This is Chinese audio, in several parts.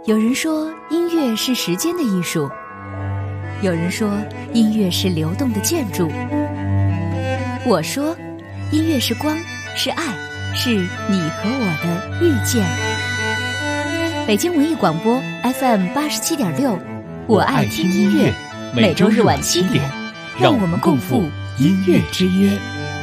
有人说音乐是时间的艺术，有人说音乐是流动的建筑，我说音乐是光，是爱，是你和我的遇见。北京文艺广播 FM87.6，我爱听音乐，每周日晚7点，让我们共赴音乐之约。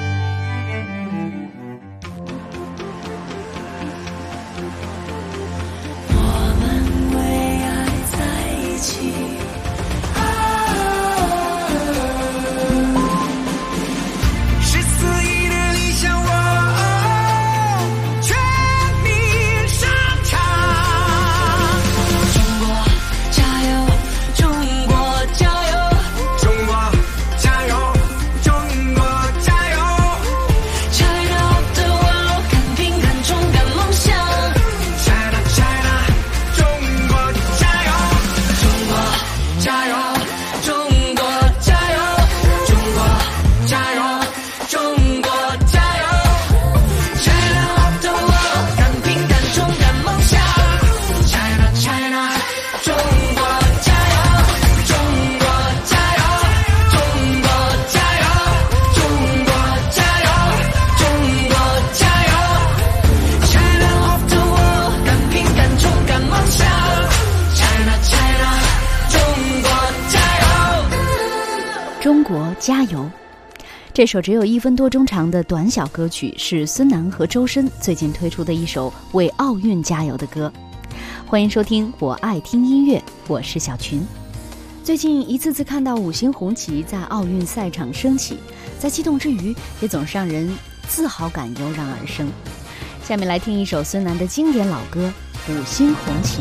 中国加油！这首只有1分多钟长的短小歌曲是孙楠和周深最近推出的一首为奥运加油的歌。欢迎收听我爱听音乐，我是小群。最近一次次看到5星红旗在奥运赛场升起，在激动之余也总是让人自豪感油然而生。下面来听一首孙楠的经典老歌《5星红旗》。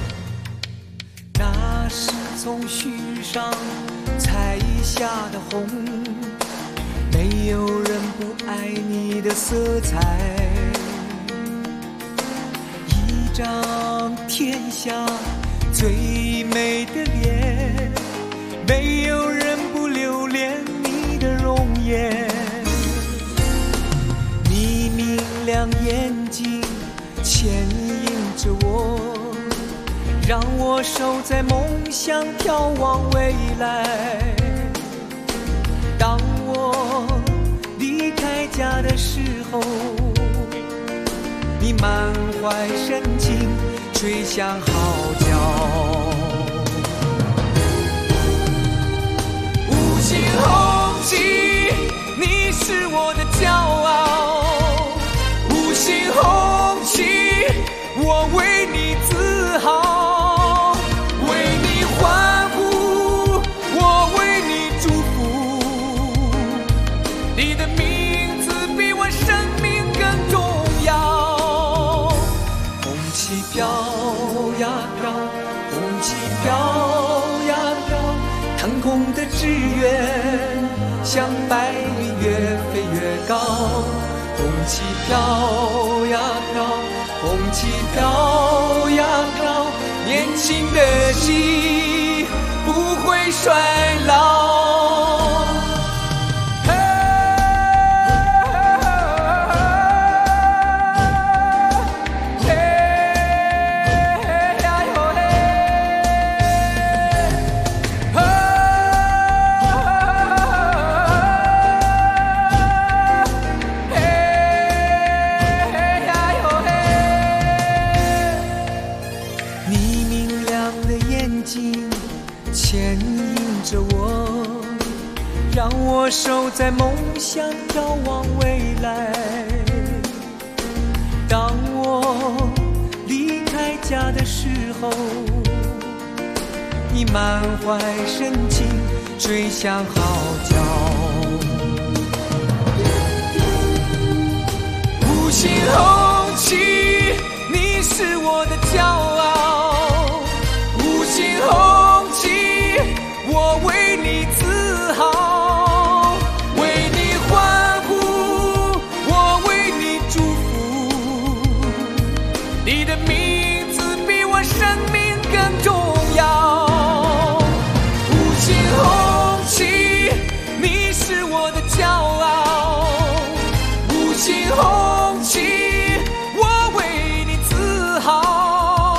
那是从须上采下的红，没有人不爱你的色彩，一张天下最美的脸，没有人不留恋你的容颜。你明亮眼睛牵引着我，让我守在梦想眺望未来。当我离开家的时候，你满怀深情吹响号角。5星红旗，你是我的骄傲。5星红旗，我为你自豪，为你欢呼，我为你祝福。你的名字比我生命更重要。红旗飘呀飘，红旗飘呀飘，腾空的志愿像白云越飞越高。红旗飘呀飘，红旗飘呀飘，年轻的心不会衰老。牵引着我，让我守在梦想眺望未来。当我离开家的时候，你满怀深情吹响号角。5星红旗，你是我的骄傲。5星红旗，我为你自豪，为你欢呼，我为你祝福。你的名字比我生命更重要。5星红旗，你是我的骄傲。5星红旗，我为你自豪。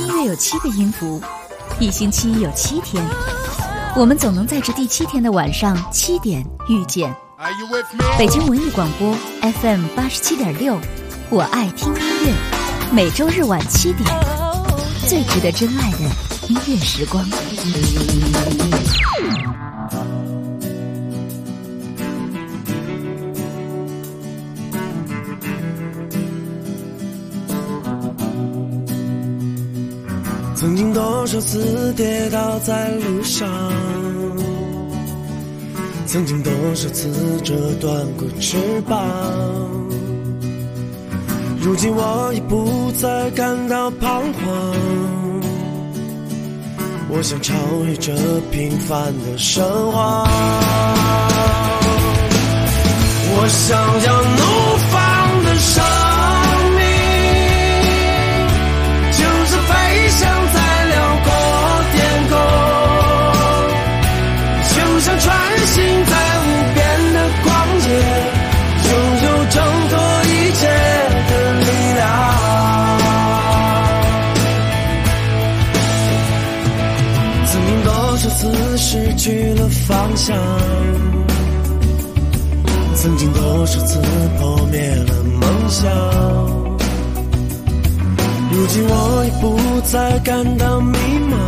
乐有7个音符，1星期有7天，我们总能在这第7天的晚上7点遇见。北京文艺广播 FM 87.6，我爱听音乐，每周日晚7点，最值得真爱的音乐时光。 曾经多少次跌倒在路上，曾经多少次折断过翅膀，如今我已不再感到彷徨，我想超越这平凡的生活，我想要怒放的生命，就是飞翔在辽阔天空，就像穿行在无边的光界，拥有挣脱一切的力量。曾经多少次失去了方向，曾经多少次破灭了梦想，如今我已不再感到迷茫，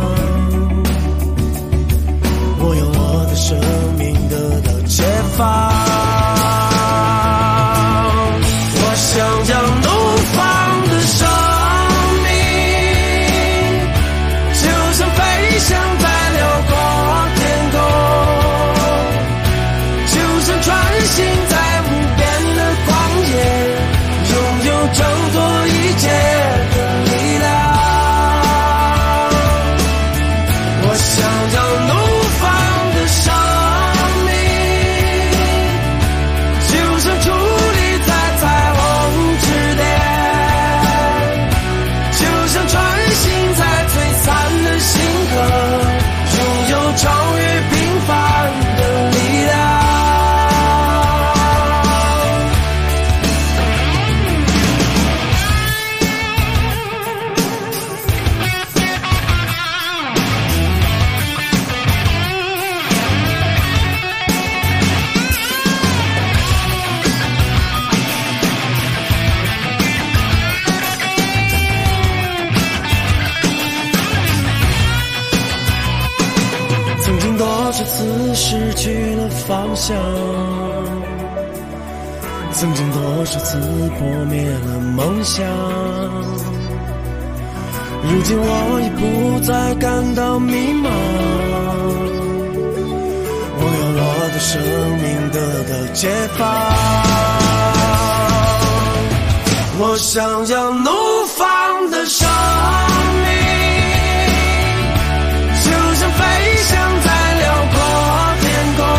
我用我的生命得到解放，我想要怒放的生命，就像飞翔在辽阔天空，就像穿行在无边的光野，拥有挣脱一切的力量。我想要怒放的生命，就像矗立在彩虹之巅，就像穿行在璀璨的星河，拥有超越平凡的力量。曾经多少次失去了方向，曾经多少次破灭了梦想，如今我已不再感到迷茫，我用我的生命得到解放，我想要怒放的生命，就像飞翔在辽阔天空，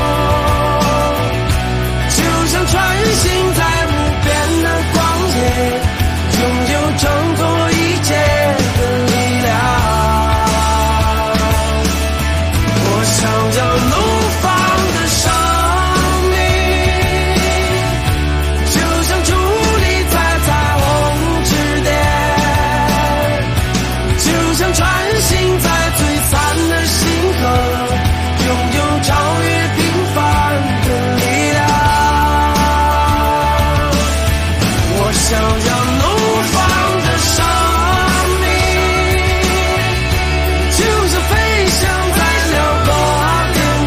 就像穿行在无边的光野，拥有挣脱一切的力量。我想要怒放的生命，就像矗立在彩虹之巅，就像穿行在璀璨的星河，拥有超越平凡的力量。我想要怒放的生命，就像飞翔在辽阔天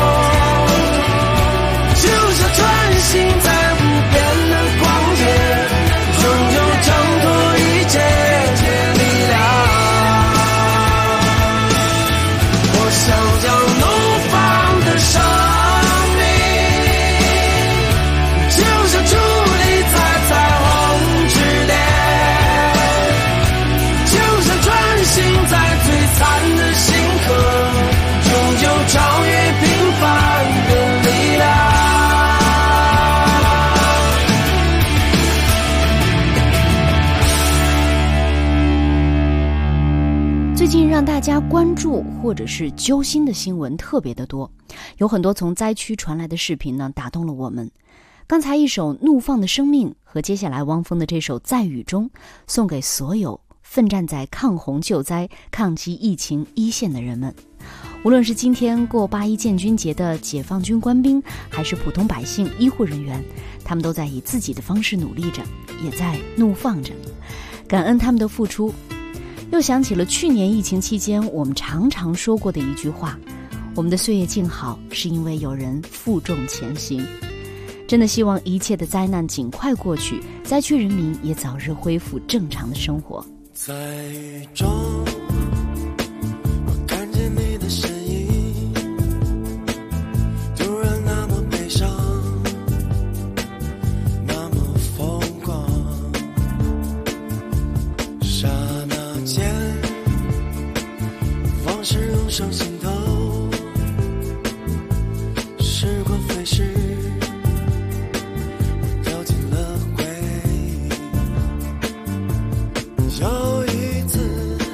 空，就像穿行在无边的光野，拥有挣脱一切的力量。我想要怒放的生命，就像矗立在彩虹之巅，就像穿行在璀璨的星河，拥有超越平凡的力量。 最近让大家关注或者是揪心的新闻特别的多，有很多从灾区传来的视频呢，打动了我们。刚才一首《怒放的生命》和接下来汪峰的这首《在雨中》，送给所有奋战在抗洪救灾、抗击疫情一线的人们。无论是今天过8·1建军节的解放军官兵，还是普通百姓、医护人员，他们都在以自己的方式努力着，也在怒放着，感恩他们的付出。又想起了去年疫情期间我们常常说过的一句话：我们的岁月静好，是因为有人负重前行。真的希望一切的灾难尽快过去，灾区人民也早日恢复正常的生活。 在雨中，我看见你的身影，突然那么悲伤，那么疯狂。刹那间，往事涌上心头，时光飞逝，我掉进了回忆。有一次，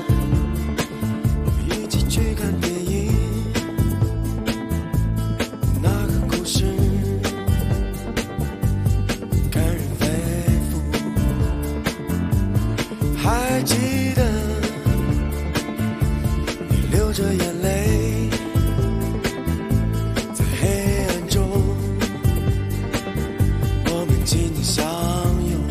我一起去看电影，那个故事感人肺腑。还记得你流着眼泪，在黑暗中，我们紧紧相拥。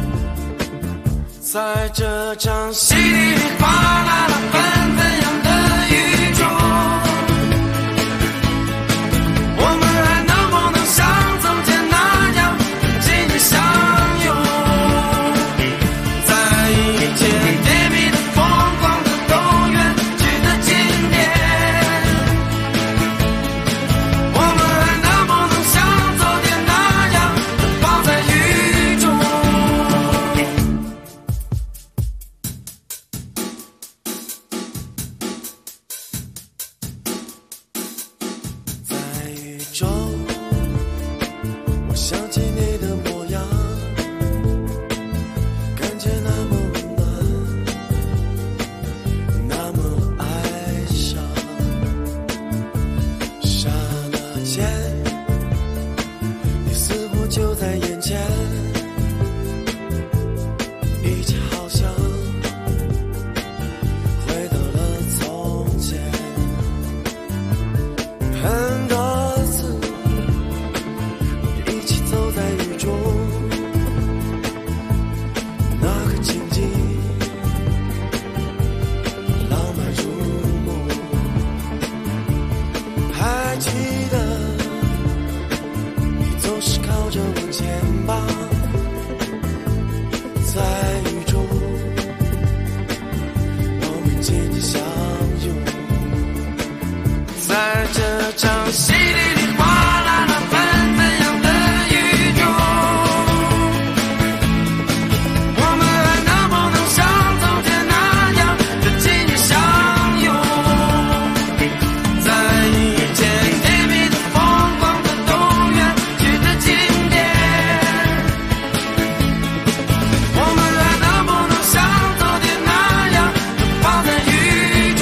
在这场稀里哗啦啦纷纷扬的雨中，我们还能不能像从前那样紧紧相拥？在一切甜蜜的疯狂的都远去的经典，我们还能不能像昨天那样抱在雨中？在雨中，我想起你的模样，感觉那么温暖，那么哀伤。刹那间，你似乎就在眼前，一切好像回到了从前。很多次，我们一起走在雨中，那个情景浪漫如梦。还记得你总是靠着我肩膀，在雨中，我们紧紧相拥。在这场稀里哗啦啦纷纷扬的雨中，我们还能不能像从前那样的紧紧相拥？在一切甜蜜的疯狂的都远去的经典，我们还能不能像昨天那样抱在雨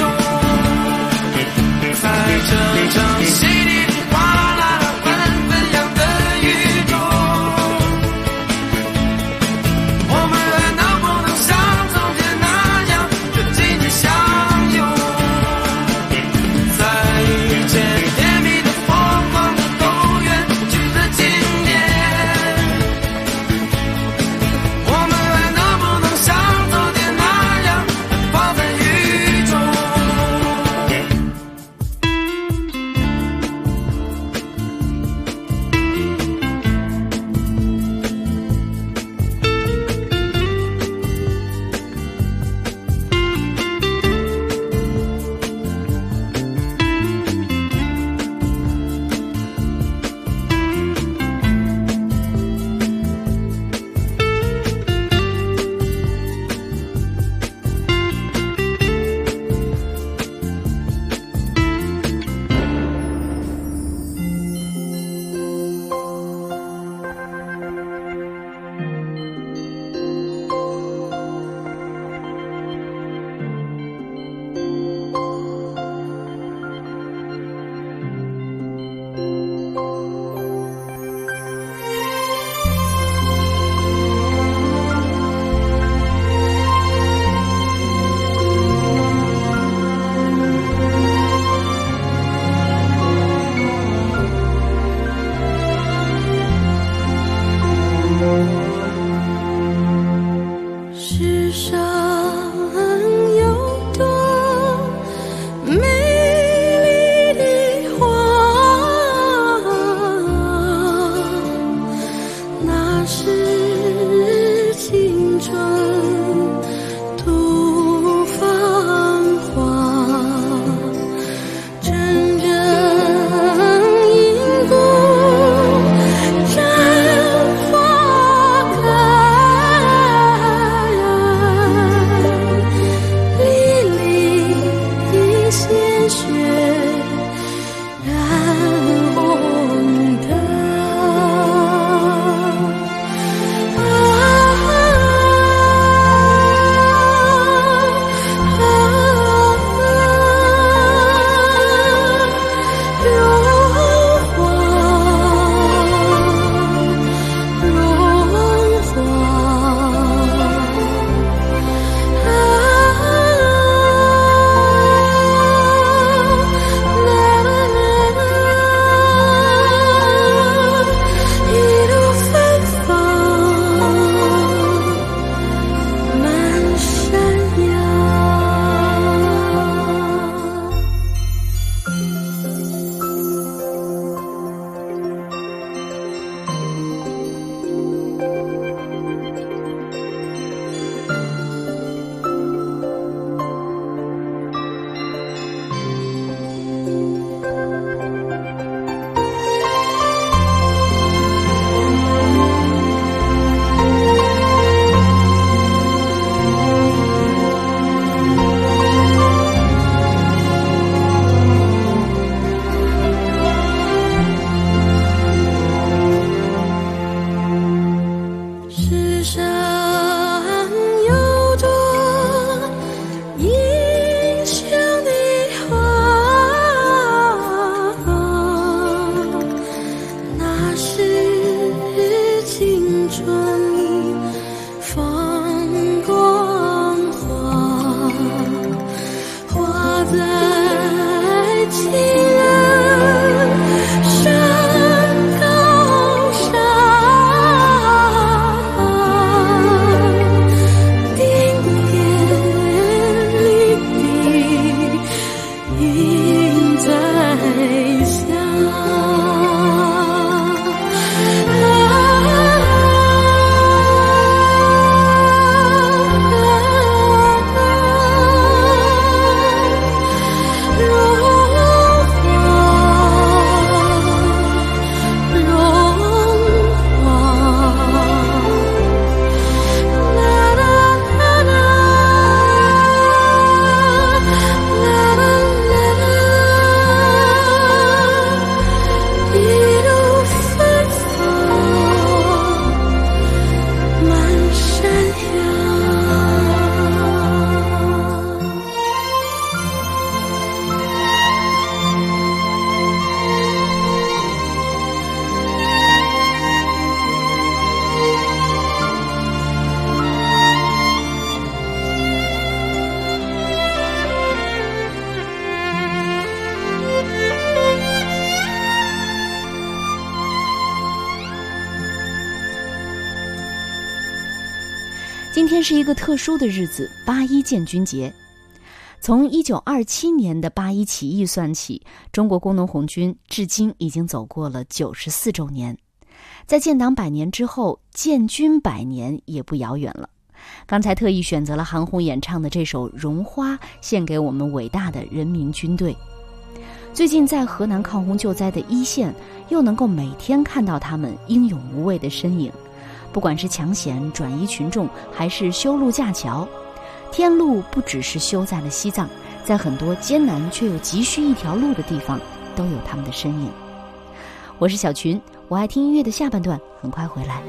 今天是一个特殊的日子，8·1建军节。从1927年的8·1起义算起，中国工农红军至今已经走过了94周年。在建党100年之后，建军100年也不遥远了。刚才特意选择了韩红演唱的这首《绒花》，献给我们伟大的人民军队。最近在河南抗洪救灾的一线，又能够每天看到他们英勇无畏的身影。不管是抢险转移群众，还是修路架桥，天路不只是修在了西藏，在很多艰难却又急需一条路的地方，都有他们的身影。我是小群，我爱听音乐的下半段很快回来。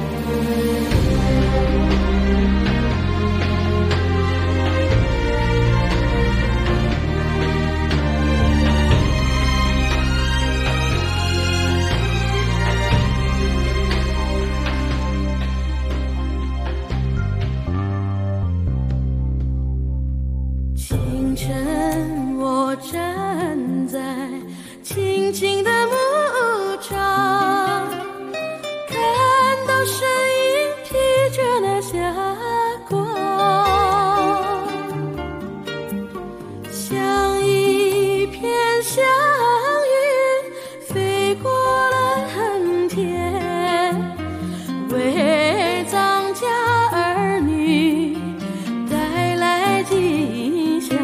清晨我站在青青的牧场，看到身影披着那霞光，像一片祥云飞过蓝天，为藏家儿女带来吉祥。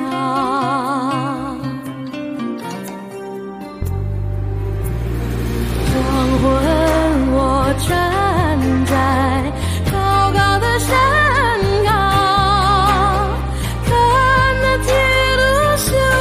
黄昏我站在高高的山岗，看那铁路修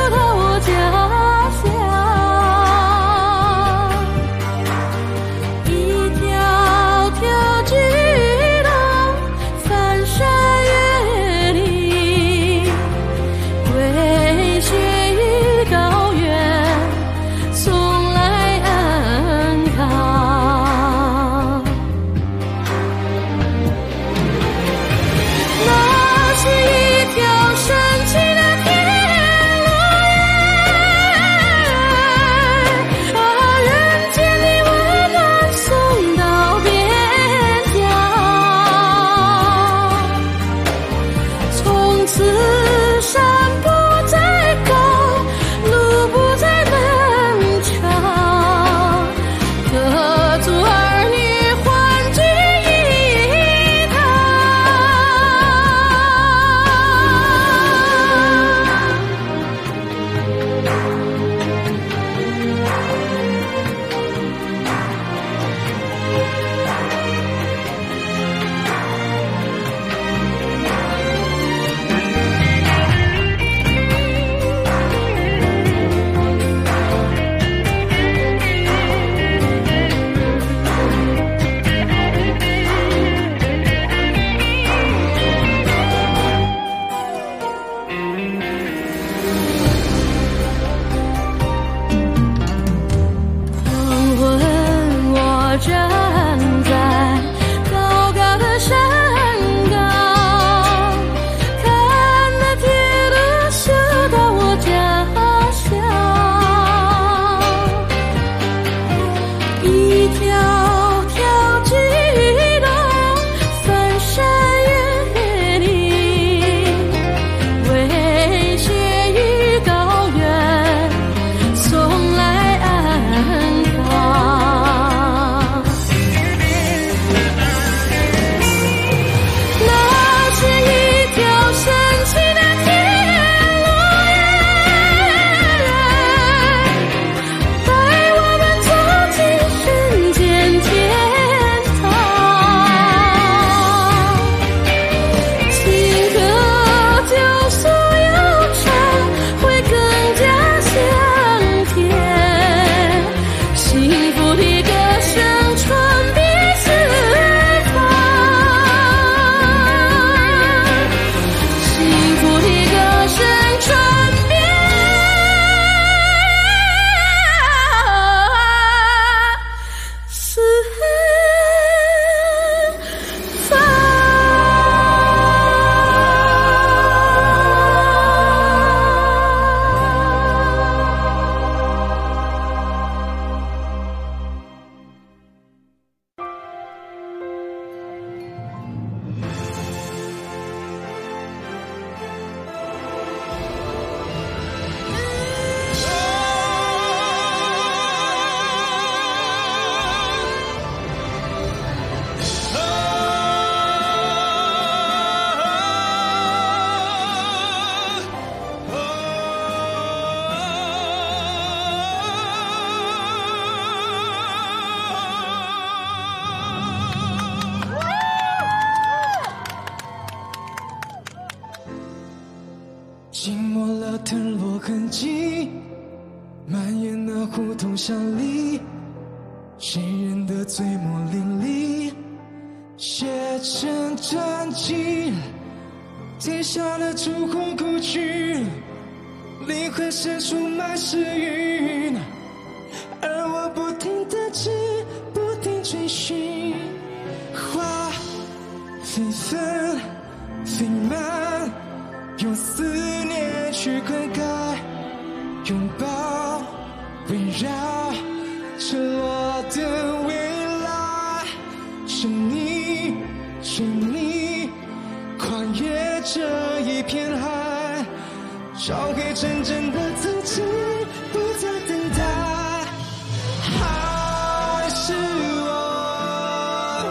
抹了腾落痕迹，蔓延的胡同巷里，谁人的嘴墨淋漓，写成传奇，写下了烛火故去，灵魂深处满是云，而我不停地追，不停追寻，花飞纷飞满，用思念去灌溉，拥抱围绕赤裸的未来，是你是你跨越这一片海，找回真正的自己，不再等待，还是我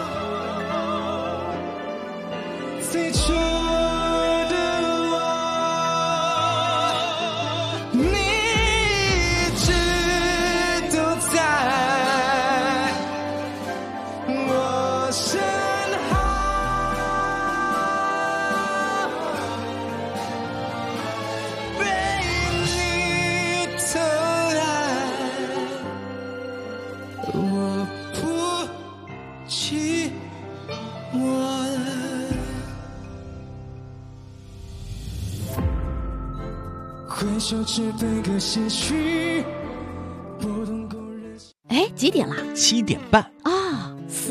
最初的我，你一直都在我身后，被你疼爱，我不寂寞了。回首只分个些许，不懂够人心。 哎，几点啦 7点半， 啊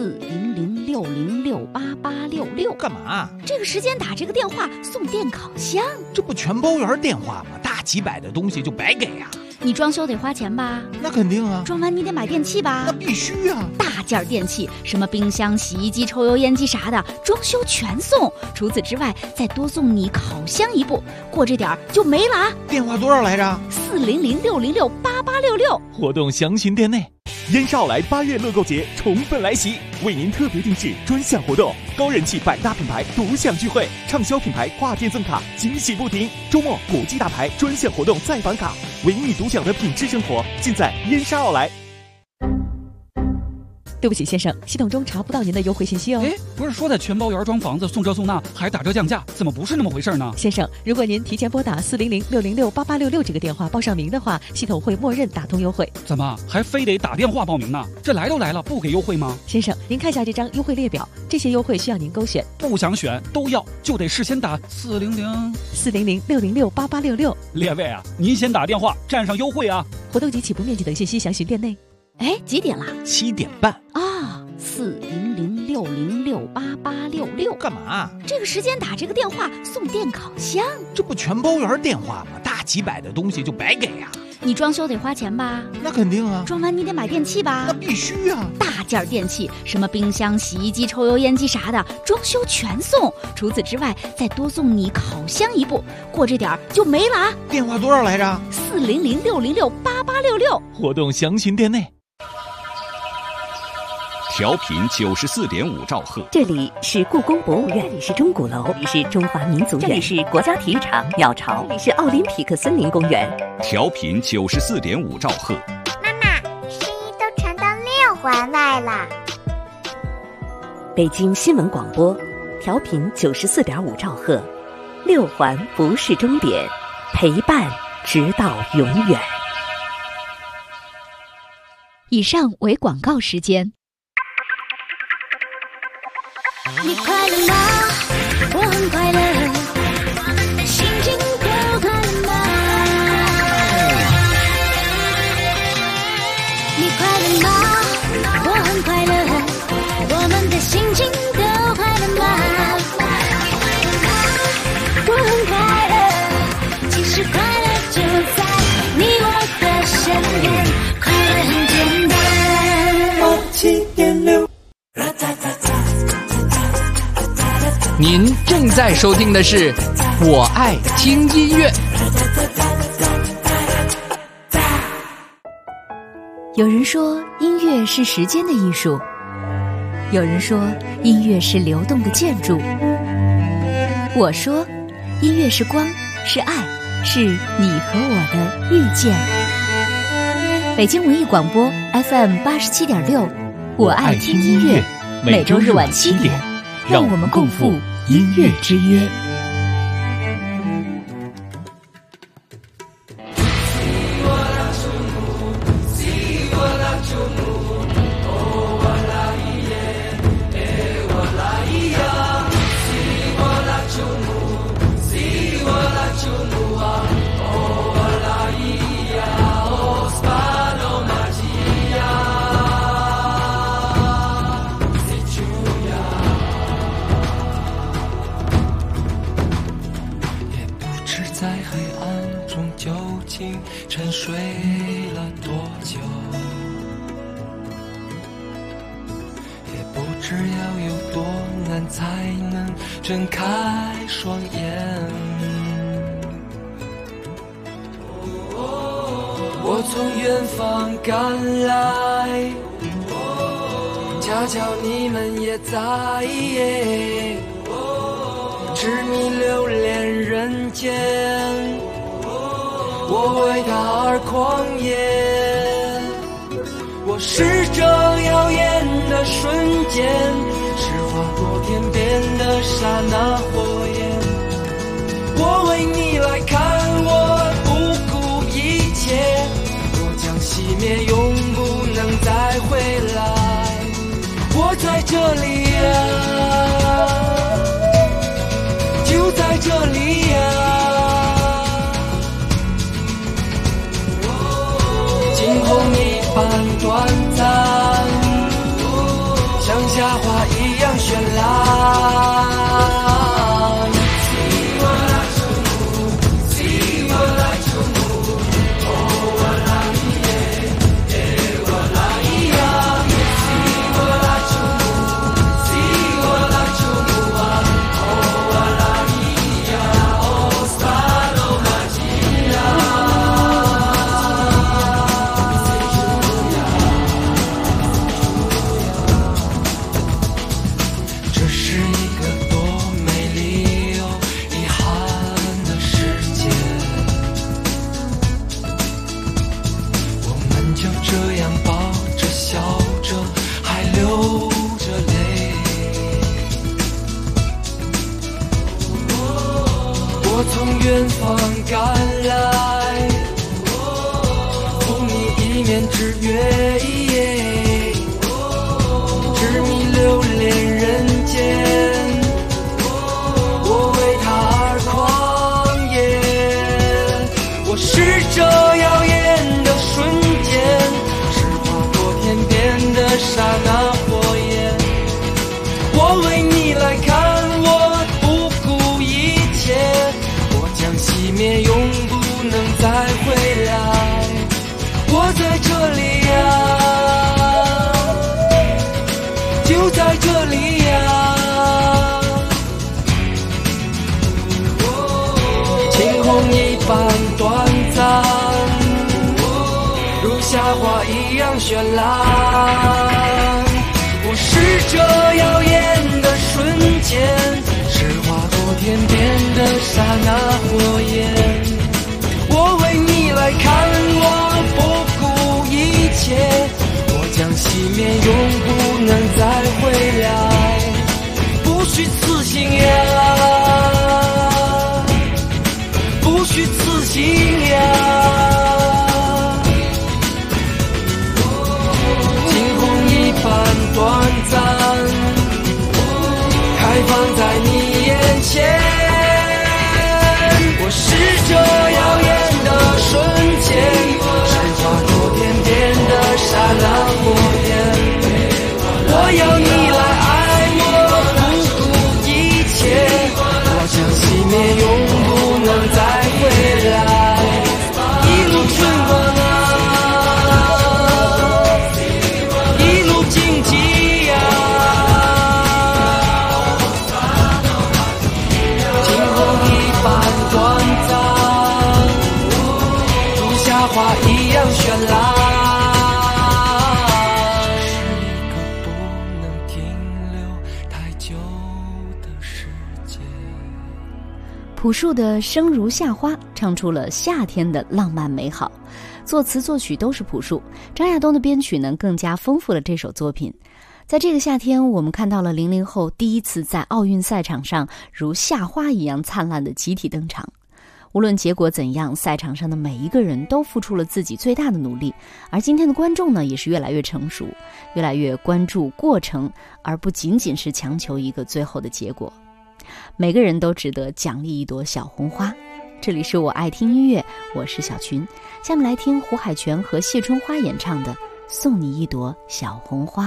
？40060688866。 干嘛？ 这个时间打这个电话送电烤箱， 这不全包圆电话吗？大几百的东西就白给呀、 你装修得花钱吧？ 那肯定啊， 装完你得买电器吧那？必须啊。 大件电器，什么冰箱、洗衣机、抽油烟机啥的，装修全送。除此之外，再多送你烤箱一部，过这点儿就没了啊电话多少来着 ！40066688866。 活动详询店内。 燕莎奥莱8月乐购节宠粉来袭，为您特别定制专享活动，高人气百大品牌独享聚会，畅销品牌跨店赠卡，惊喜不停。周末国际大牌专享活动再返卡，唯你独享的品质生活，尽在燕莎奥莱。 对不起，先生，系统中查不到您的优惠信息哦。 哎，不是说在全包圆装房子送这送那还打折降价，怎么不是那么回事呢？ 先生，如果您提前拨打40066688866这个电话报上名的话，系统会默认打通优惠。 怎么还非得打电话报名呢？这来都来了，不给优惠吗？ 先生，您看一下这张优惠列表，这些优惠需要您勾选， 不想选都要，就得事先打 40066688866。 列位啊，您先打电话占上优惠啊！ 活动及起步面积等信息详询店内。 哎，几点啦 ？7点半啊！40060688866。 干嘛？ 这个时间打这个电话送电烤箱， 这不全包圆电话吗？大几百的东西就白给呀、 你装修得花钱吧？ 那肯定啊， 装完你得买电器吧？ 那必须啊。 大件电器，什么冰箱、洗衣机、抽油烟机啥的，装修全送。除此之外，再多送你烤箱一部，过这点儿就没了啊电话多少来着 ！40066688866。 活动详询店内。 调频94.5兆赫， 这里是故宫博物院，这里是钟鼓楼，这里是中华民族院，这里是国家体育场鸟巢，这里是奥林匹克森林公园。 调频94.5兆赫。 妈妈，声音都传到6环外了。 北京新闻广播，调频94.5兆赫，6环不是终点，陪伴直到永远。 以上为广告时间。 你快乐吗？我很快乐，心情都快乐吗？你快乐吗？我很快乐，我们的心情都快乐吗？我很快乐，其实快乐就在你我的身边，快乐很简单。 7.6。 您正在收听的是《我爱听音乐》。 有人说音乐是时间的艺术，有人说音乐是流动的建筑，我说音乐是光，是爱，是你和我的遇见。北京文艺广播 FM87.6，我爱听音乐，每周日晚7点，让我们共赴音乐之约。 竟沉睡了多久，也不知要有多难才能睁开双眼。我从远方赶来，恰巧你们也在，痴迷流连人间，我为他而狂野。我是这耀眼的瞬间，是划过天边的刹那火焰。我为你来看，我不顾一切，我将熄灭，永不能再回来。我在这里啊，就在这里啊，惊鸿一般短暂，像夏花一样绚烂。我从远方赶来，赴你一面之约，痴迷流连人间，我为他而狂野。我是这耀眼的瞬间，是划过天边的刹那火焰。我为你来看，我不顾一切，熄灭，永不能再回来。我在这里啊，就在这里啊，惊鸿一般短暂，如夏花一样绚烂。我是这耀眼的瞬间，是划过天边的刹那火焰。我为你来看，我不顾一切，我将熄灭，永不能再回来。不虚此行呀，不虚此行呀，惊鸿一般短暂，开放在你眼前。我是这耀眼的瞬间，是划过天边的刹那火焰。我要你来爱我，不顾一切，我将熄灭，永不能再回来。一路春光啊，一路荆棘呀，短暂，如夏花一样绚烂，是一个不能停留太久的世界。 朴树的生如夏花唱出了夏天的浪漫美好，作词作曲都是朴树，张亚东的编曲呢更加丰富了这首作品。在这个夏天，我们看到了00后第一次在奥运赛场上如夏花一样灿烂的集体登场。无论结果怎样，赛场上的每一个人都付出了自己最大的努力，而今天的观众呢，也是越来越成熟，越来越关注过程，而不仅仅是强求一个最后的结果。每个人都值得奖励一朵小红花。这里是我爱听音乐，我是小群。下面来听胡海泉和谢春花演唱的《送你一朵小红花》。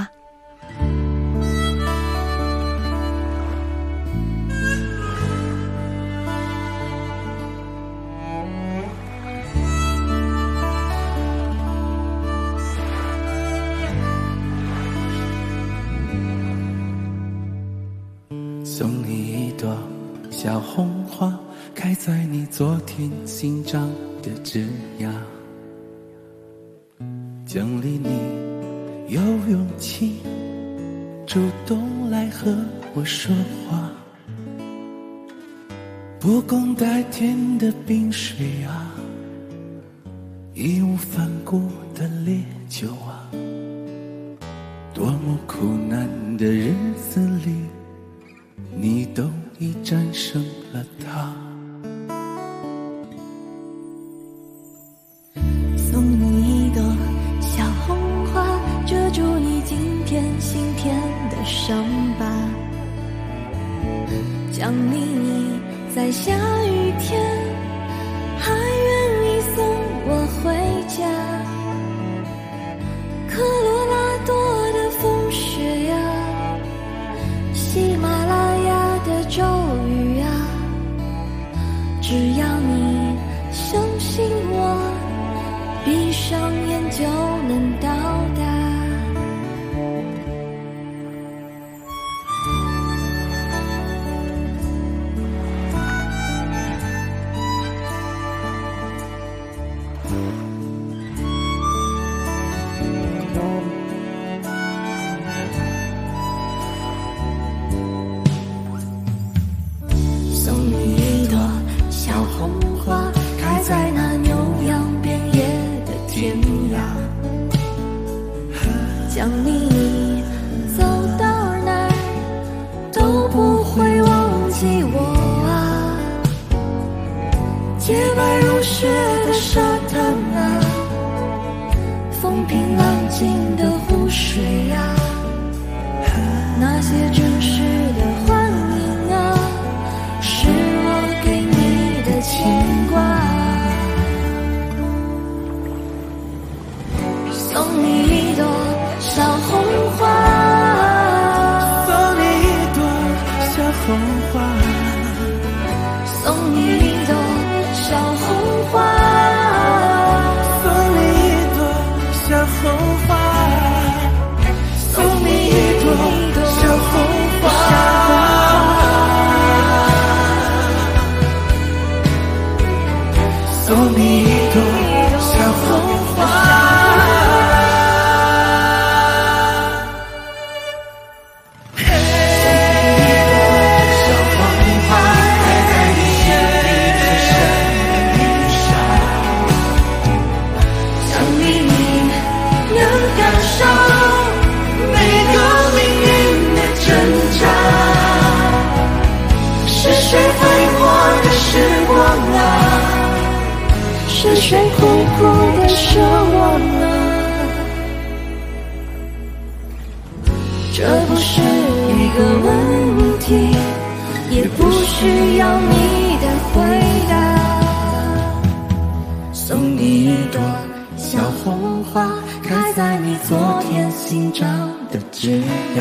心长的枝桠，奖励你有勇气主动来和我说话，不共戴天的冰水啊，义无反顾的烈酒啊，多么苦难的日子里，你都已战胜了它。 送你一朵小红花，遮住你今天心田的伤疤，奖励你在下雨天还愿意送我回家。科罗拉多的风雪呀，喜马拉雅的骤雨呀，只要你相信我，闭上眼就能到达。送你一朵小红花，开在那牛羊遍野的天涯，奖励你走到哪儿都不会忘记我啊。洁白如雪的沙滩啊，风平浪静的湖水啊，那些真实的欢迎啊，是我给你的牵挂。送你一朵小红花， 送你一朵小红花， 送你一朵小红花， 送你一朵小红花，送你一朵小红花，送你一朵小红花。 是谁苦苦的奢望啊？这不是一个问题，也不需要你的回答。送你一朵小红花，开在你昨天新长的枝桠，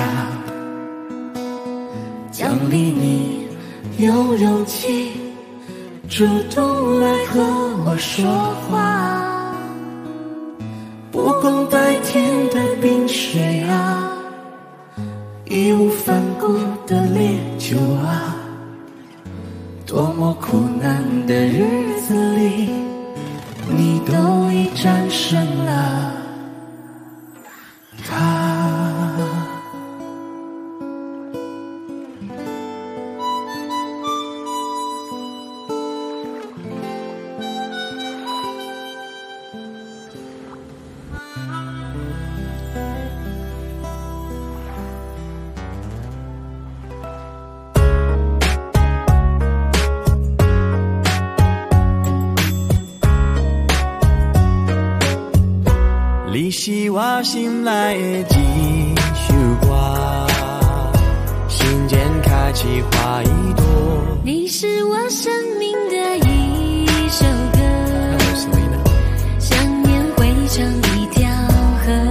奖励你有勇气主动来和我说话，不共戴天的冰水啊，义无反顾的烈酒啊，多么苦难的日子里，你都已战胜了它。 你是我心内的一首歌，心间开启花一朵。 你是我生命的一首歌， 所以呢， 想念汇成一条河。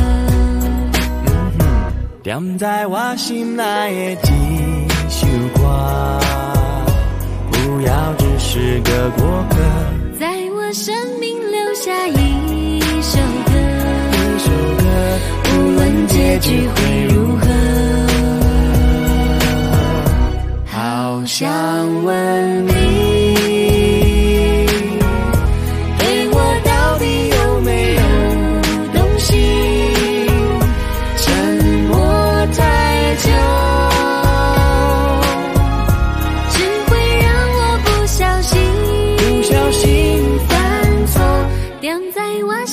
点在我心内的一首歌，不要只是个过客， 在我生命留下一首歌，无论结局会如何，好想问你，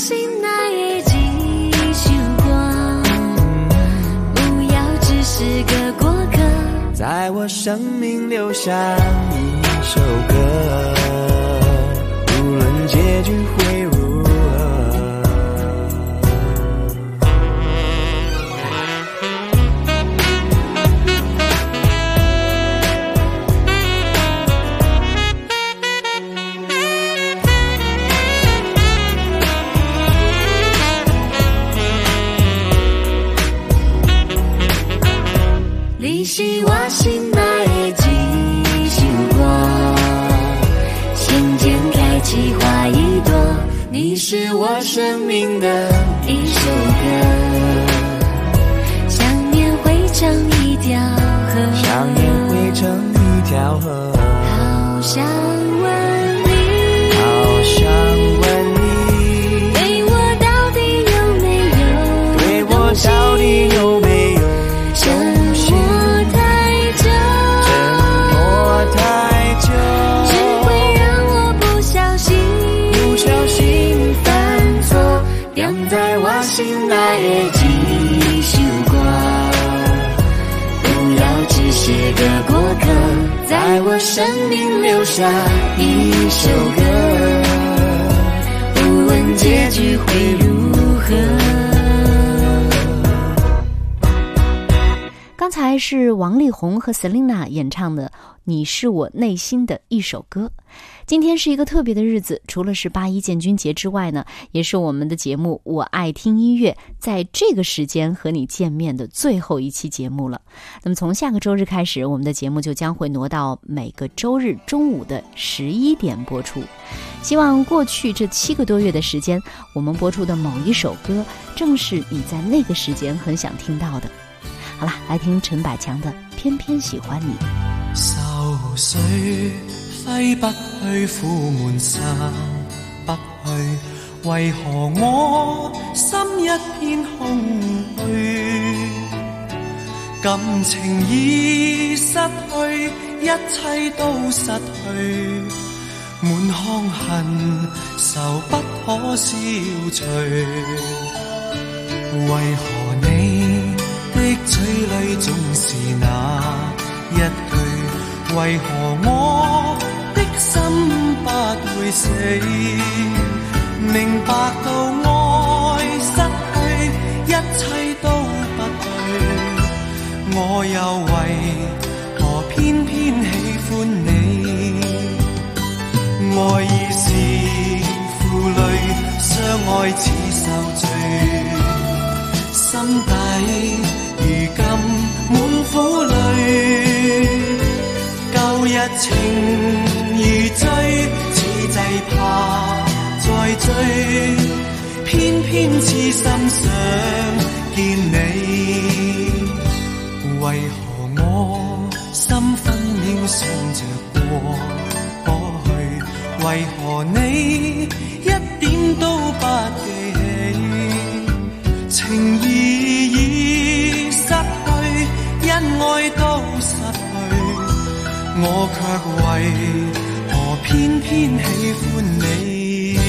心内的一首歌，不要只是个过客， 在我生命留下一首歌，无论结局会如何。 你是我心内的一首歌，心间开启花一朵，你是我生命的一首歌，想念汇成一条河， 想念汇成一条河， 好想问你， 好想问你， 对我到底有没有， 对我到底有没有心内的一首歌，不要只是个过客，在我生命留下一首歌，无论结局会如何。 刚才是王力宏和 Selina 演唱的《你是我内心的一首歌》。今天是一个特别的日子，除了是8·1建军节之外呢，也是我们的节目我爱听音乐在这个时间和你见面的最后一期节目了。那么从下个周日开始，我们的节目就将会挪到每个周日中午的11点播出。希望过去这7个多月的时间，我们播出的某一首歌正是你在那个时间很想听到的。好啦，来听陈百强的《偏偏喜欢你》。 愁緒揮不去，苦悶散不去，為何我心一片空虛？感情已失去，一切都失去，滿腔恨愁不可消除。為何你的嘴裏總是那一句，為何我的心不會死？明白到愛失去，一切都不對，我又為何偏偏喜歡你？愛已是負累，相愛似受罪，心底如今滿苦淚，舊日情如醉，似祭怕再追，偏偏痴心想見你。為何我心分秒想着過去，為何你一點都不記起？情義已失去，因愛都失去，我卻為何偏偏喜歡你？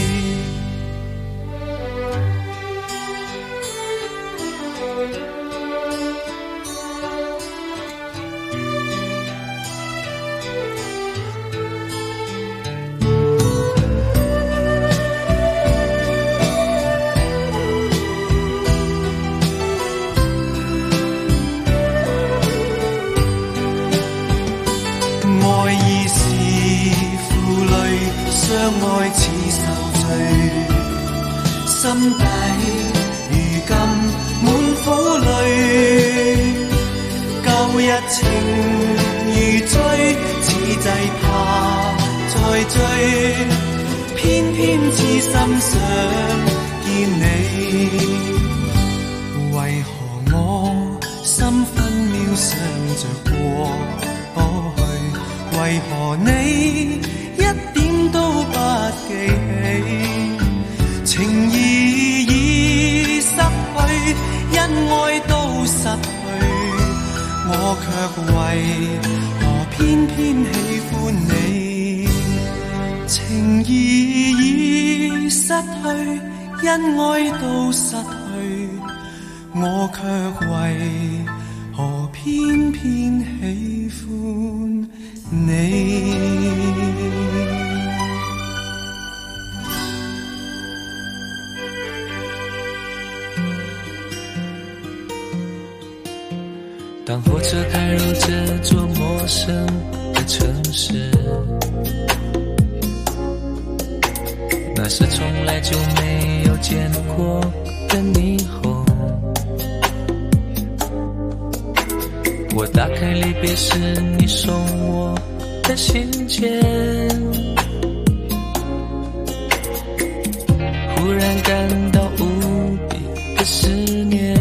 愛似受罪，心底如今滿苦淚，舊日情如醉，似祭怕再追，偏偏痴心想見你。為何我心分秒想着過去，為何你一點都不記起？情義已失去，因愛都失去，我卻為何偏偏喜歡你？情義已失去， 因愛到失去，我卻為何偏偏喜歡你？当火车开入这座陌生的城市，那是从来就没有见过的霓虹。我打开离别时你送我的信件，忽然感到无比的思念。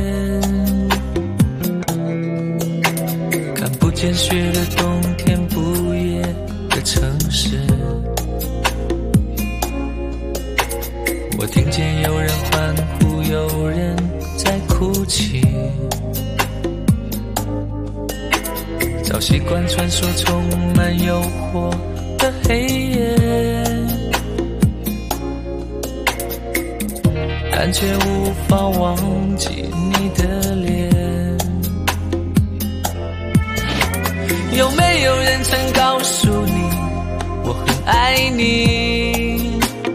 看不见雪的冬天，不夜的城市，我听见有人欢呼，有人在哭泣。早习惯穿梭充满诱惑的黑夜，但却无法忘记你的脸。有没有人曾告诉你我很爱你？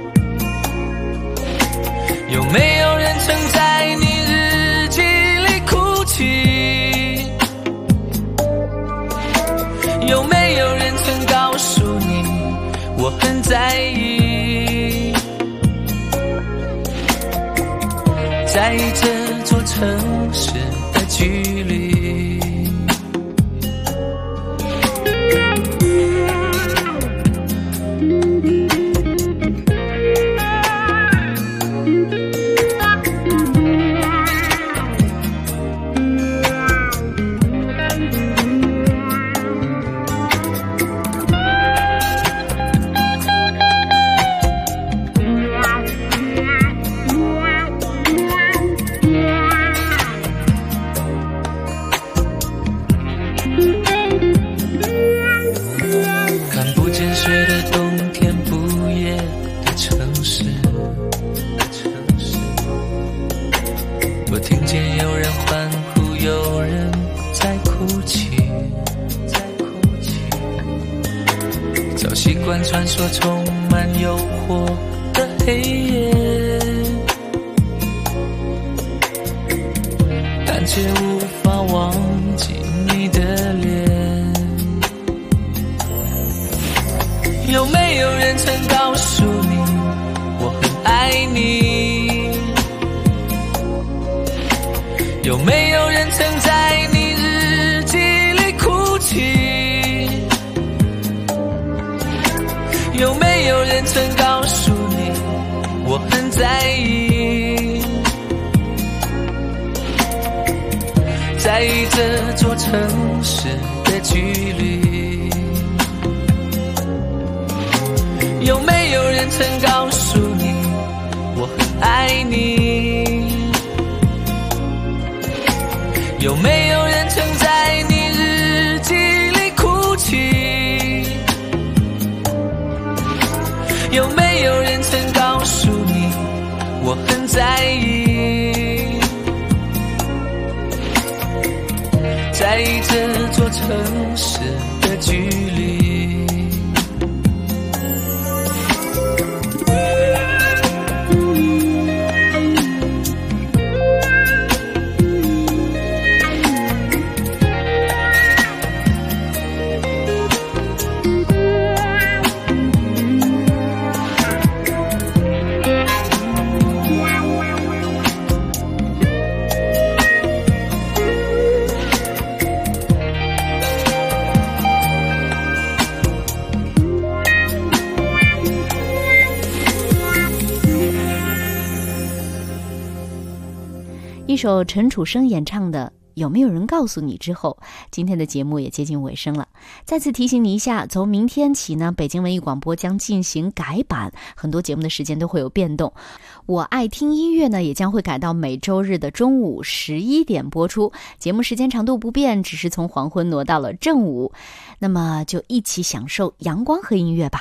有没有人曾在你日记里哭泣？有没有人曾告诉你我很在意？在意这座城市的距离。我听见有人欢呼，有人在哭泣。早习惯穿梭充满诱惑的黑夜，但却无法忘记你的脸。有没有人曾告诉你我很爱你？有没有人曾在你日记里哭泣？有没有人曾告诉你我很在意？在意这座城市的距离。有没有人曾告诉你我很爱你？有没有人曾在你日记里哭泣？有没有人曾告诉你我很在意？在意这座城市的距离。 一首陈楚生演唱的有没有人告诉你之后，今天的节目也接近尾声了。再次提醒你一下，从明天起呢，北京文艺广播将进行改版，很多节目的时间都会有变动。我爱听音乐呢，也将会改到每周日的中午11点播出，节目时间长度不变，只是从黄昏挪到了正午。那么就一起享受阳光和音乐吧。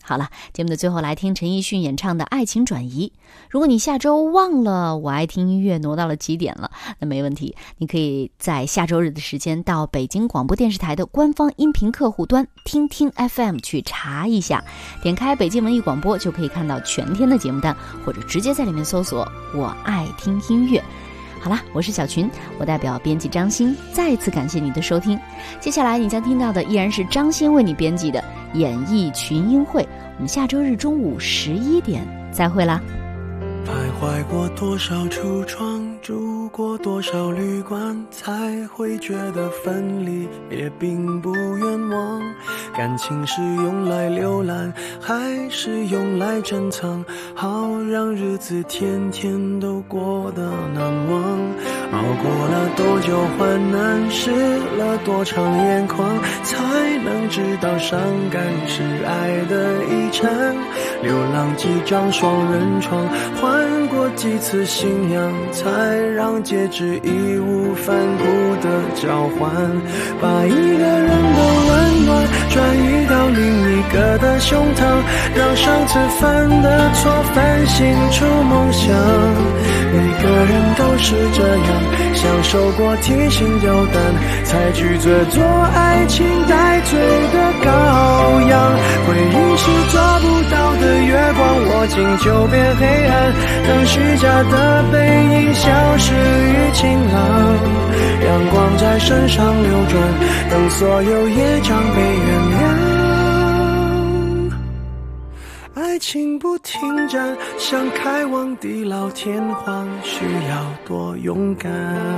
好了，节目的最后来听陈奕迅演唱的《爱情转移》。如果你下周忘了我爱听音乐挪到了几点了，那没问题，你可以在下周日的时间到北京广播电视台的官方音频客户端听听 FM 去查一下，点开北京文艺广播就可以看到全天的节目单，或者直接在里面搜索我爱听音乐。好啦，我是小群，我代表编辑张欣再次感谢你的收听。接下来你将听到的依然是张欣为你编辑的演艺群英会，我们下周日中午11点再会啦。 徘徊过多少橱窗，住过多少旅馆，才会觉得分离也并不冤枉。感情是用来浏览，还是用来珍藏？好让日子天天都过得难忘。熬过了多久患难，湿了多长眼眶，才能知道伤感是爱的遗产。流浪几张双人床，换过几次信仰，才让戒指义无反顾的交换。把一个人的温暖转移到另一个的胸膛，让上次犯的错反省出梦想。每个人都是这样，享受过提心吊胆，才拒绝做爱情带罪的羔羊。回忆是抓不到的月光，握紧就变黑暗，等虚假的背影消失于晴朗。阳光在身上流转，等所有业障被原谅。爱情不停站，想开往地老天荒，需要多勇敢。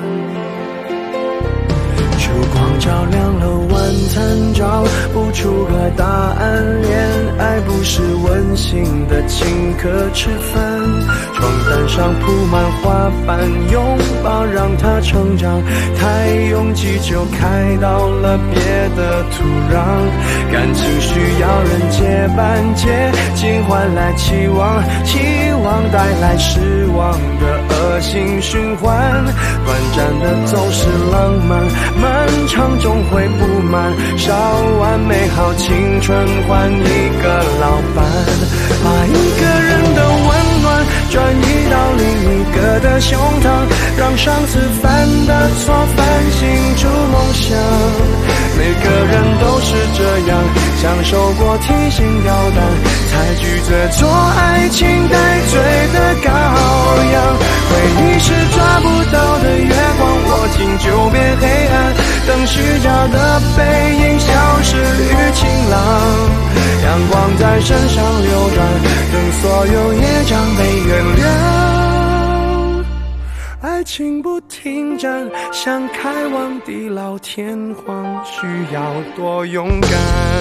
烛光照亮了晚餐，找不出个答案。恋爱不是温馨的请客吃饭，床单上铺满花瓣，拥抱让它成长。太拥挤就开到了别的土壤，感情需要人接班，接近换来期望，期望带来失望的恶性循环。短暂的总是浪漫，漫长终会不满，烧完美好青春换一个老伴。把一个人的温暖转移到另一个的胸膛，让上次犯的错反省出梦想。每个人都是这样，享受过提心吊胆，才拒绝做爱情带罪的羔羊。回忆是抓不到的月光，握紧就变黑暗，等虚假的背影消失于晴朗。阳光在身上流转，等所有业障被原谅。爱情不停站，想开往地老天荒，需要多勇敢。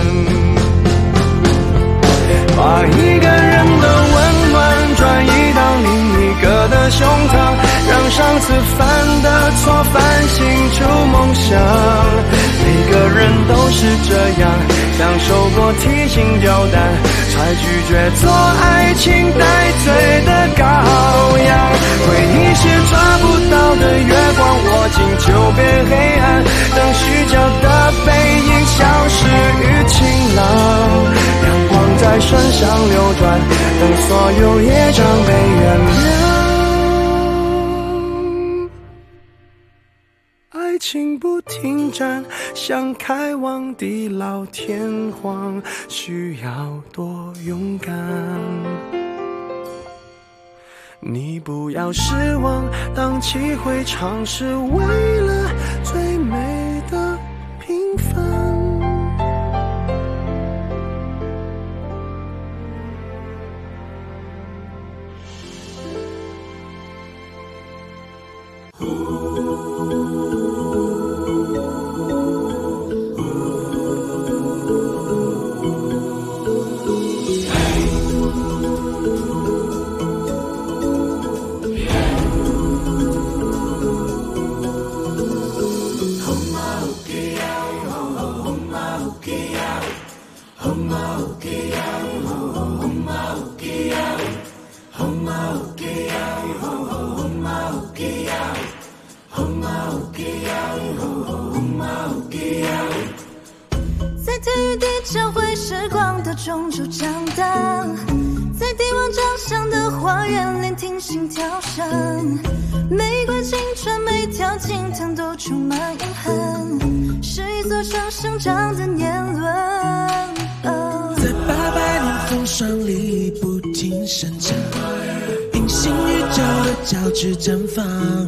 把一个人的温暖转移到另一个的胸膛，让上次犯的错反省出梦想。每个人都是这样，享受过提心吊胆，才拒绝做爱情带罪的羔羊。回忆是抓不到的月光，握紧就变黑暗，等虚假的背影消失于晴朗。阳光在身上流转，等所有业障被原谅。爱情不停站，想开往地老天荒，需要多勇敢。你不要失望，荡气回肠是为了最美的平凡。 在体育地交汇时光的中就长大，在帝王长相的花园聆听心跳声，玫瑰青春每条经藤都充满阴痕，是一座城生长的年轮。 在800年风霜里不停生长，平行宇宙的交织绽放，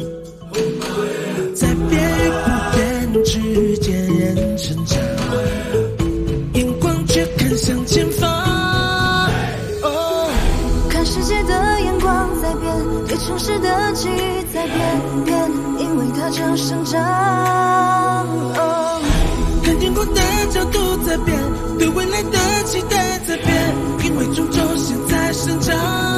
在变与不变之间人成长，眼光却看向前方。 看世界的眼光在变，对城市的记忆在变，因为它正生长。 看天空的角度在变，对未来的期待在变，因为终究现在生长。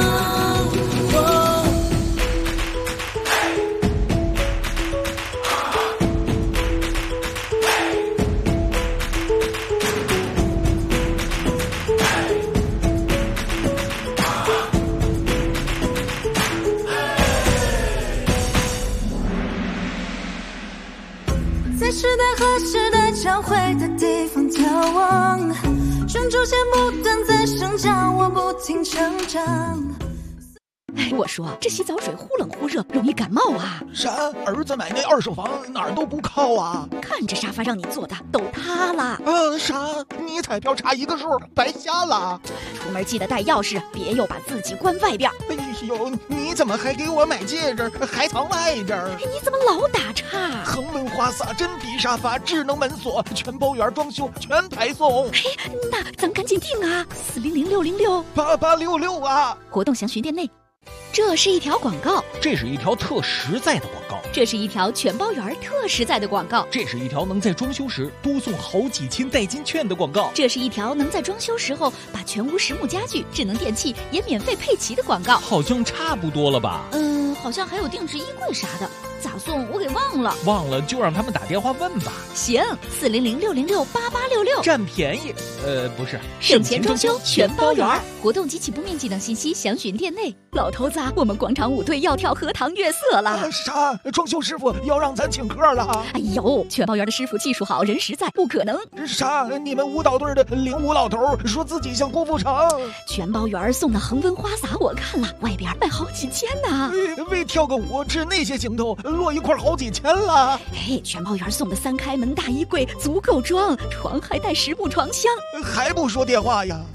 在时代和时代交汇的地方眺望，专注些不断在生长，我不停成长。 哎，我说这洗澡水忽冷忽热，容易感冒啊！ 啥？儿子买那二手房哪儿都不靠啊！ 看这沙发让你坐的都塌了。 啥？你彩票差一个数，白瞎了。 出门记得带钥匙，别又把自己关外边。 哎呦，你怎么还给我买戒指，还藏外边？ 你怎么老打岔？ 恒温花洒、真皮沙发、智能门锁，全包圆装修，全排送。 嘿，那咱赶紧订啊！400-666-8866 啊！ 活动详询店内。这是一条广告， 这是一条特实在的广告， 这是一条全包圆特实在的广告， 这是一条能在装修时多送好几千代金券的广告， 这是一条能在装修时候把全屋实木家具、智能电器也免费配齐的广告。 好像差不多了吧？ 好像还有定制衣柜啥的，咋送我给忘了。 忘了就让他们打电话问吧。 行，400-666-8866， 占便宜。不是， 省钱装修全包圆。活动及起步面积等信息详询店内。老头子，我们广场舞队要跳荷塘月色了。 啥？装修师傅要让咱请客了？ 哎呦，全包圆的师傅技术好，人实在，不可能。 啥？你们舞蹈队的领舞老头说自己像郭富城。 全包圆送的恒温花洒我看了，外边卖好几千呢。 为跳个舞治那些行头，落一块好几千了。 哎，全包圆送的3开门大衣柜足够装，床还带实木床箱。 还不说电话呀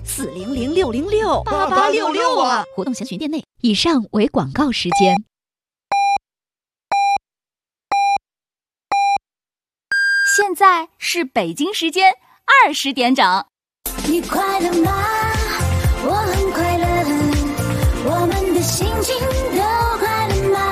？400-666-8866啊！活动详询店内。以上为广告时间。现在是北京时间20点整。 你快乐吗？我很快乐，我们的心情都快乐吗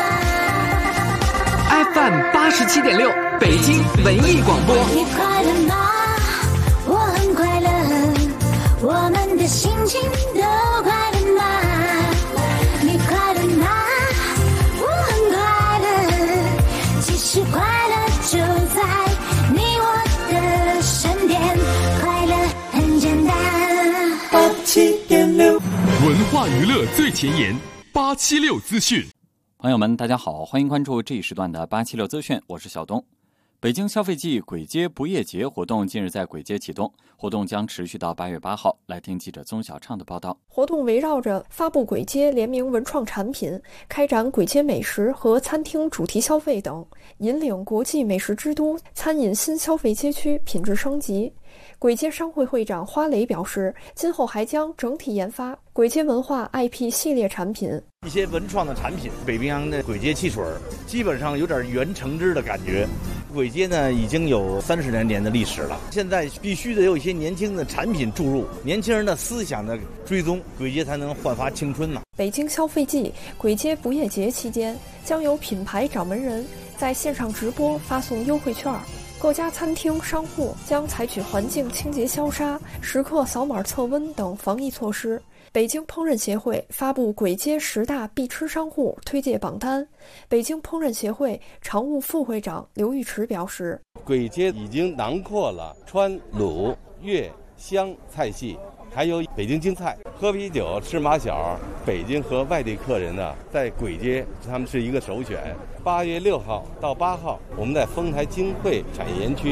？FM 87.6，北京文艺广播。 你快乐吗？我很快乐，我们的心情都快乐吗？你快乐吗？我很快乐，其实快乐就在你我的身边，快乐很简单。87.6， 文化娱乐最前沿，876资讯。 朋友们，大家好，欢迎关注这一时段的876资讯，我是小东。北京消费季簋街不夜节活动近日在簋街启动，活动将持续到8月8号。来听记者宗小畅的报道。 活动围绕着发布簋街联名文创产品，开展簋街美食和餐厅主题消费等，引领国际美食之都餐饮新消费街区品质升级。簋街商会会长花蕾表示，今后还将整体研发簋街文化 IP 系列产品， 一些文创的产品。北冰洋的簋街汽水基本上有点原橙汁的感觉。簋街呢已经有30年的历史了，现在必须得有一些年轻的产品注入，年轻人的思想的追踪，簋街才能焕发青春呢。 北京消费季簋街不夜节期间，将有品牌掌门人在线上直播发送优惠券。各家餐厅商户将采取环境清洁消杀、时刻扫码测温等防疫措施。北京烹饪协会发布簋街10大必吃商户推介榜单。北京烹饪协会常务副会长刘玉池表示， 簋街已经囊括了川、鲁、粤、湘菜系，还有北京京菜。喝啤酒、吃马小，北京和外地客人呢，在簋街他们是一个首选。8月6号到8号，我们在丰台金汇产业园区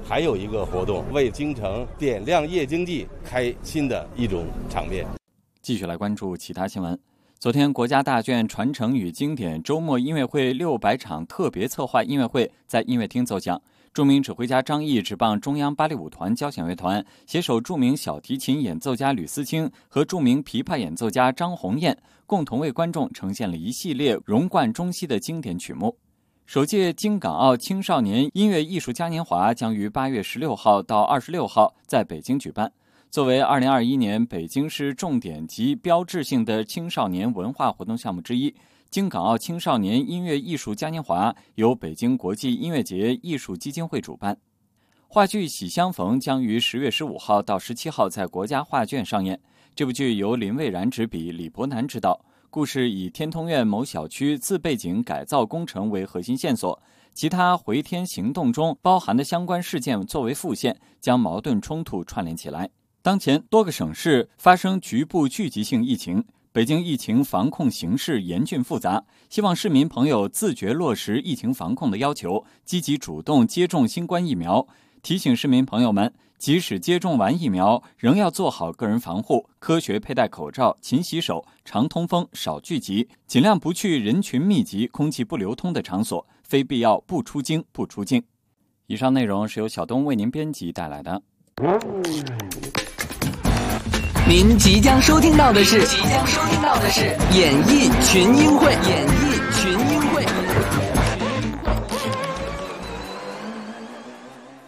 还有一个活动，为京城点亮夜经济开新的一种场面。 继续来关注其他新闻。昨天，国家大剧传承与经典周末音乐会600场特别策划音乐会在音乐厅奏响。著名指挥家张毅执棒中央芭蕾舞团交响乐团，携手著名小提琴演奏家吕思清和著名琵琶演奏家张鸿雁，共同为观众呈现了一系列融贯中西的经典曲目。首届京港澳青少年音乐艺术嘉年华将于8月16号到26号在北京举办。作为2021年北京市重点及标志性的青少年文化活动项目之一，京港澳青少年音乐艺术嘉年华由北京国际音乐节艺术基金会主办。话剧《喜相逢》将于10月15号到17号在国家画卷上演。这部剧由林蔚然执笔，李伯南执导。故事以天通苑某小区自备井改造工程为核心线索，其他回天行动中包含的相关事件作为副线，将矛盾冲突串联起来。当前多个省市发生局部聚集性疫情，北京疫情防控形势严峻复杂，希望市民朋友自觉落实疫情防控的要求，积极主动接种新冠疫苗。提醒市民朋友们，即使接种完疫苗，仍要做好个人防护，科学佩戴口罩，勤洗手，常通风，少聚集，尽量不去人群密集、空气不流通的场所，非必要不出京不出境。以上内容是由小东为您编辑带来的。 您即将收听到的是演艺群英会。